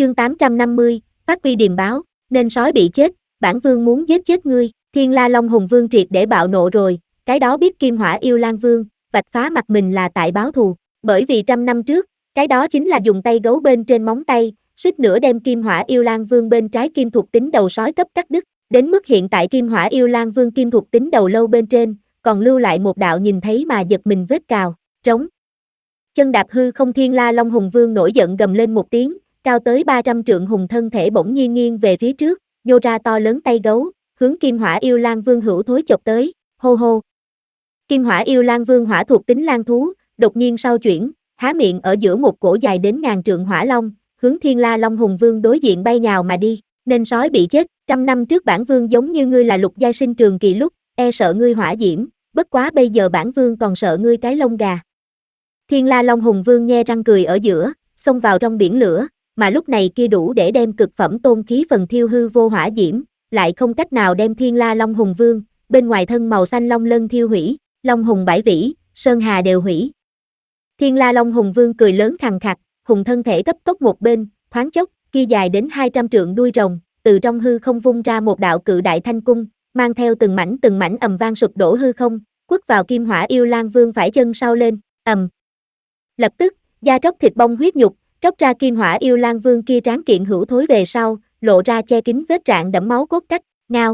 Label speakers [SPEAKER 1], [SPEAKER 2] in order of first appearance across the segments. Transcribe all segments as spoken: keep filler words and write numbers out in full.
[SPEAKER 1] Chương tám trăm năm mươi, phát huy điềm báo, nên sói bị chết, bản vương muốn giết chết ngươi. Thiên La Long Hùng Vương triệt để bạo nộ rồi, cái đó biết Kim Hỏa Yêu Lang Vương, vạch phá mặt mình là tại báo thù, bởi vì trăm năm trước, cái đó chính là dùng tay gấu bên trên móng tay, suýt nữa đem Kim Hỏa Yêu Lang Vương bên trái kim thuộc tính đầu sói cấp cắt đứt, đến mức hiện tại Kim Hỏa Yêu Lang Vương kim thuộc tính đầu lâu bên trên, còn lưu lại một đạo nhìn thấy mà giật mình vết cào, trống. Chân đạp hư không Thiên La Long Hùng Vương nổi giận gầm lên một tiếng, cao tới ba trăm trượng hùng thân thể bỗng nhiên nghiêng về phía trước, nhô ra to lớn tay gấu, hướng Kim Hỏa Yêu Lang Vương hữu thối chộp tới, hô hô. Kim Hỏa Yêu Lang Vương hỏa thuộc tính lang thú, đột nhiên sau chuyển, há miệng ở giữa một cổ dài đến ngàn trượng hỏa long, hướng Thiên La Long Hùng Vương đối diện bay nhào mà đi, nên sói bị chết, trăm năm trước bản vương giống như ngươi là lục giai sinh trường kỳ lúc, e sợ ngươi hỏa diễm, bất quá bây giờ bản vương còn sợ ngươi cái lông gà. Thiên La Long Hùng Vương nhe răng cười ở giữa, xông vào trong biển lửa, mà lúc này kia đủ để đem cực phẩm tôn khí phần thiêu hư vô hỏa diễm, lại không cách nào đem Thiên La Long Hùng Vương, bên ngoài thân màu xanh long lân thiêu hủy, long hùng bãi vĩ, sơn hà đều hủy. Thiên La Long Hùng Vương cười lớn khằng khặc, hùng thân thể cấp tốc một bên, thoáng chốc, kia dài đến hai trăm trượng đuôi rồng, từ trong hư không vung ra một đạo cự đại thanh cung, mang theo từng mảnh từng mảnh ầm vang sụp đổ hư không, quất vào Kim Hỏa Yêu Lang Vương phải chân sau lên, ầm. Lập tức, da tróc thịt bong huyết nhục, tróc ra Kim Hỏa Yêu Lang Vương kia tráng kiện hữu thối về sau, lộ ra che kín vết rạn đẫm máu cốt cách, ngao.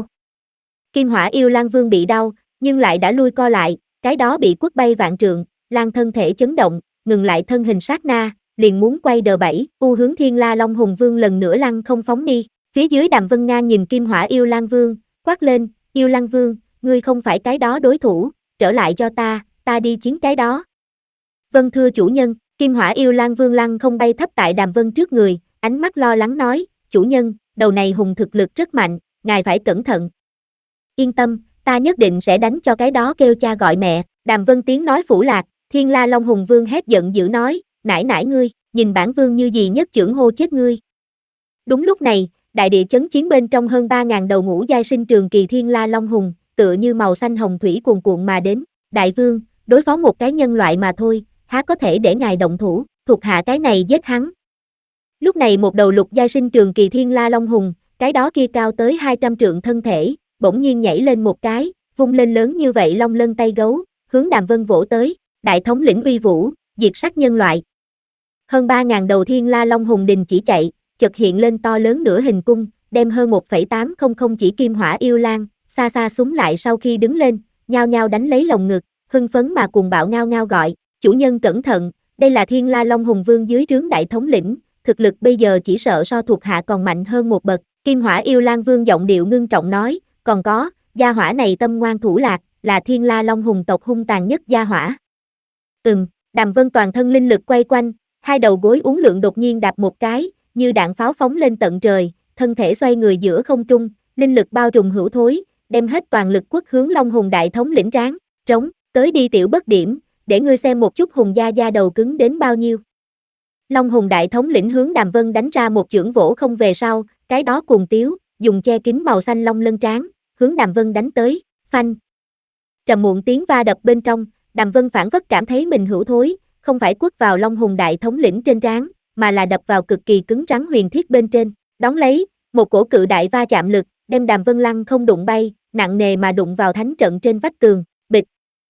[SPEAKER 1] Kim Hỏa Yêu Lang Vương bị đau, nhưng lại đã lui co lại, cái đó bị quất bay vạn trượng, lang thân thể chấn động, ngừng lại thân hình sát na, liền muốn quay đờ bảy, u hướng Thiên La Long Hùng Vương lần nữa lăng không phóng đi, phía dưới Đàm Vân Ngang nhìn Kim Hỏa Yêu Lang Vương, quát lên, Yêu Lang Vương, ngươi không phải cái đó đối thủ, trở lại cho ta, ta đi chiến cái đó. Vâng thưa chủ nhân, Kim Hỏa Yêu Lang Vương lăng không bay thấp tại Đàm Vân trước người, ánh mắt lo lắng nói, chủ nhân, đầu này hùng thực lực rất mạnh, ngài phải cẩn thận. Yên tâm, ta nhất định sẽ đánh cho cái đó kêu cha gọi mẹ, Đàm Vân tiếng nói phủ lạc, Thiên La Long Hùng Vương hét giận dữ nói, nải nải ngươi, nhìn bản vương như gì nhất chưởng hô chết ngươi. Đúng lúc này, đại địa chấn chiến bên trong hơn ba ngàn đầu ngũ giai sinh trường kỳ Thiên La Long Hùng, tựa như màu xanh hồng thủy cuồn cuộn mà đến, đại vương, đối phó một cái nhân loại mà thôi, há có thể để ngài động thủ, thuộc hạ cái này giết hắn. Lúc này một đầu lục giai sinh trường kỳ Thiên La Long Hùng, cái đó kia cao tới hai trăm trượng thân thể, bỗng nhiên nhảy lên một cái, vung lên lớn như vậy long lân tay gấu, hướng Đàm Vân vỗ tới, đại thống lĩnh uy vũ, diệt sát nhân loại. Hơn ba ngàn đầu Thiên La Long Hùng đình chỉ chạy, chợt hiện lên to lớn nửa hình cung, đem hơn một phẩy tám không không chỉ Kim Hỏa Yêu Lang, xa xa súng lại sau khi đứng lên, nhao nhao đánh lấy lồng ngực, hưng phấn mà cuồng bạo ngao ngao gọi, chủ nhân cẩn thận, đây là Thiên La Long Hùng Vương dưới trướng đại thống lĩnh, thực lực bây giờ chỉ sợ so thuộc hạ còn mạnh hơn một bậc. Kim Hỏa Yêu Lang Vương giọng điệu ngưng trọng nói, còn có, gia hỏa này tâm ngoan thủ lạc, là Thiên La Long Hùng tộc hung tàn nhất gia hỏa. Ừm, Đàm Vân toàn thân linh lực quay quanh, hai đầu gối uốn lượn đột nhiên đạp một cái, như đạn pháo phóng lên tận trời, thân thể xoay người giữa không trung, linh lực bao trùm hữu thối, đem hết toàn lực quất hướng Long Hùng đại thống lĩnh ráng, trống, tới đi tiểu bất điểm, để ngươi xem một chút hùng gia gia đầu cứng đến bao nhiêu. Long Hùng đại thống lĩnh hướng Đàm Vân đánh ra một chưởng vỗ không về sau, cái đó cuồng tiếu, dùng che kín màu xanh long lân tráng, hướng Đàm Vân đánh tới, phanh. Trầm muộn tiếng va đập bên trong, Đàm Vân phản phất cảm thấy mình hữu thối, không phải quất vào Long Hùng đại thống lĩnh trên trán, mà là đập vào cực kỳ cứng rắn huyền thiết bên trên, đón lấy, một cổ cự đại va chạm lực, đem Đàm Vân lăng không đụng bay, nặng nề mà đụng vào thánh trận trên vách tường, bịch.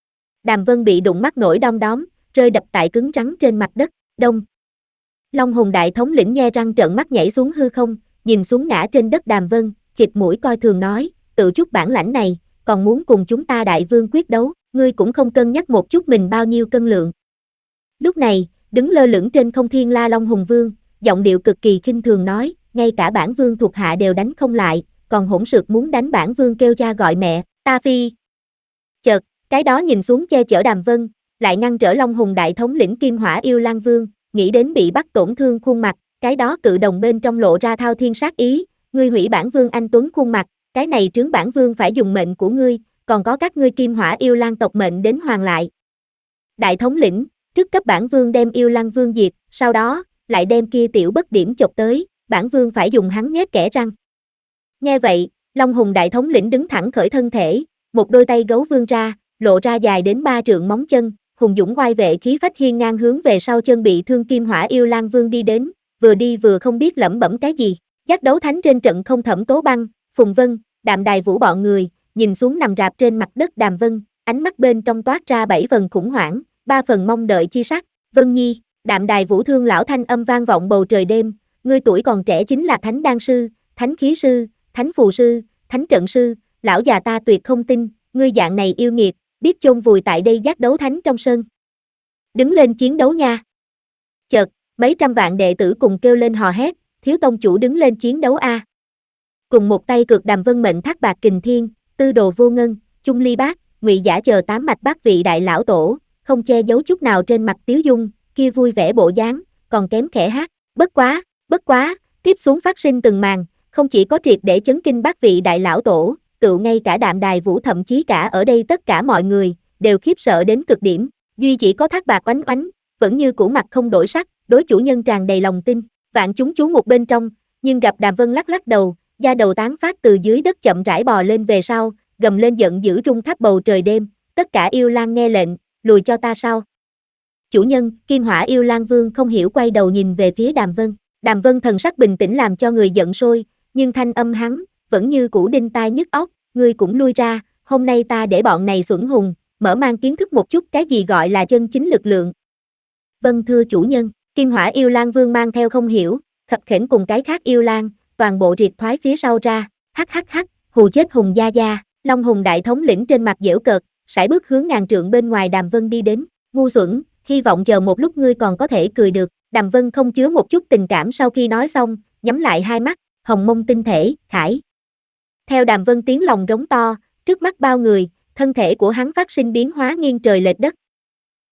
[SPEAKER 1] Đàm Vân bị đụng mắt nổi đom đóm, rơi đập tại cứng rắn trên mặt đất, đông. Long Hùng đại thống lĩnh nhe răng trợn mắt nhảy xuống hư không, nhìn xuống ngã trên đất Đàm Vân, khịt mũi coi thường nói, tự chút bản lãnh này, còn muốn cùng chúng ta đại vương quyết đấu, ngươi cũng không cân nhắc một chút mình bao nhiêu cân lượng. Lúc này, đứng lơ lửng trên không Thiên La Long Hùng Vương, giọng điệu cực kỳ khinh thường nói, ngay cả bản vương thuộc hạ đều đánh không lại, còn hỗn sược muốn đánh bản vương kêu cha gọi mẹ, ta phi. Chợt, cái đó nhìn xuống che chở Đàm Vân, lại ngăn trở Long Hùng đại thống lĩnh Kim Hỏa Yêu Lang Vương, nghĩ đến bị bắt tổn thương khuôn mặt, cái đó cự đồng bên trong lộ ra thao thiên sát ý, ngươi hủy bản vương anh tuấn khuôn mặt, cái này trướng bản vương phải dùng mệnh của ngươi, còn có các ngươi Kim Hỏa Yêu Lang tộc mệnh đến hoàn lại. Đại thống lĩnh, trước cấp bản vương đem Yêu Lang Vương diệt, sau đó, lại đem kia tiểu bất điểm chộp tới, bản vương phải dùng hắn nhét kẽ răng. Nghe vậy, Long Hùng đại thống lĩnh đứng thẳng khởi thân thể, một đôi tay gấu vươn ra, lộ ra dài đến ba trượng móng chân, hùng dũng oai vệ khí phách hiên ngang hướng về sau chân bị thương Kim Hỏa Yêu Lang Vương đi đến, vừa đi vừa không biết lẩm bẩm cái gì. Giác đấu thánh trên trận không Thẩm Tố Băng, Phùng Vân, Đạm Đài Vũ bọn người, nhìn xuống nằm rạp trên mặt đất Đàm Vân, ánh mắt bên trong toát ra bảy phần khủng hoảng, ba phần mong đợi chi sắc. Vân Nhi, Đạm Đài Vũ thương lão thanh âm vang vọng bầu trời đêm, ngươi tuổi còn trẻ chính là thánh đan sư, thánh khí sư, thánh phù sư, thánh trận sư, lão già ta tuyệt không tin, ngươi dạng này yêu nghiệt, biết chôn vùi tại đây giác đấu thánh trong sân. Đứng lên chiến đấu nha. Chợt, mấy trăm vạn đệ tử cùng kêu lên hò hét, thiếu tông chủ đứng lên chiến đấu a. Cùng một tay cược Đàm Vân mệnh thác bạc kình thiên, tư đồ vô ngân, chung ly bác, ngụy giả chờ tám mạch bác vị đại lão tổ, không che giấu chút nào trên mặt tiếu dung, kia vui vẻ bộ dáng, còn kém khẽ hát, bất quá, bất quá, tiếp xuống phát sinh từng màn, không chỉ có triệt để chấn kinh bác vị đại lão tổ, tựu ngay cả Đạm Đài Vũ thậm chí cả ở đây tất cả mọi người, đều khiếp sợ đến cực điểm, duy chỉ có thác bạc oánh oánh, vẫn như cũ mặt không đổi sắc, đối chủ nhân tràn đầy lòng tin, vạn chúng chú một bên trong, nhưng gặp Đàm Vân lắc lắc đầu, da đầu tán phát từ dưới đất chậm rãi bò lên về sau, gầm lên giận dữ rung khắp bầu trời đêm, tất cả yêu lang nghe lệnh, lùi cho ta sau. Chủ nhân, Kim Hỏa yêu lang vương không hiểu quay đầu nhìn về phía Đàm Vân, Đàm Vân thần sắc bình tĩnh làm cho người giận sôi, nhưng thanh âm hắn, vẫn như cũ đinh tai nhức óc, ngươi cũng lui ra, hôm nay ta để bọn này xuẩn hùng, mở mang kiến thức một chút cái gì gọi là chân chính lực lượng. Vâng thưa chủ nhân, Kim Hỏa yêu lang vương mang theo không hiểu, khập khểnh cùng cái khác yêu lang, toàn bộ triệt thoái phía sau ra, hắc hắc hắc, hù chết hùng gia gia, Long Hùng đại thống lĩnh trên mặt giễu cợt, sải bước hướng ngàn trượng bên ngoài Đàm Vân đi đến, ngu xuẩn, hy vọng chờ một lúc ngươi còn có thể cười được, Đàm Vân không chứa một chút tình cảm sau khi nói xong, nhắm lại hai mắt, hồng mông tinh thể, khải. Theo Đàm Vân tiếng lòng rống to, trước mắt bao người, thân thể của hắn phát sinh biến hóa nghiêng trời lệch đất,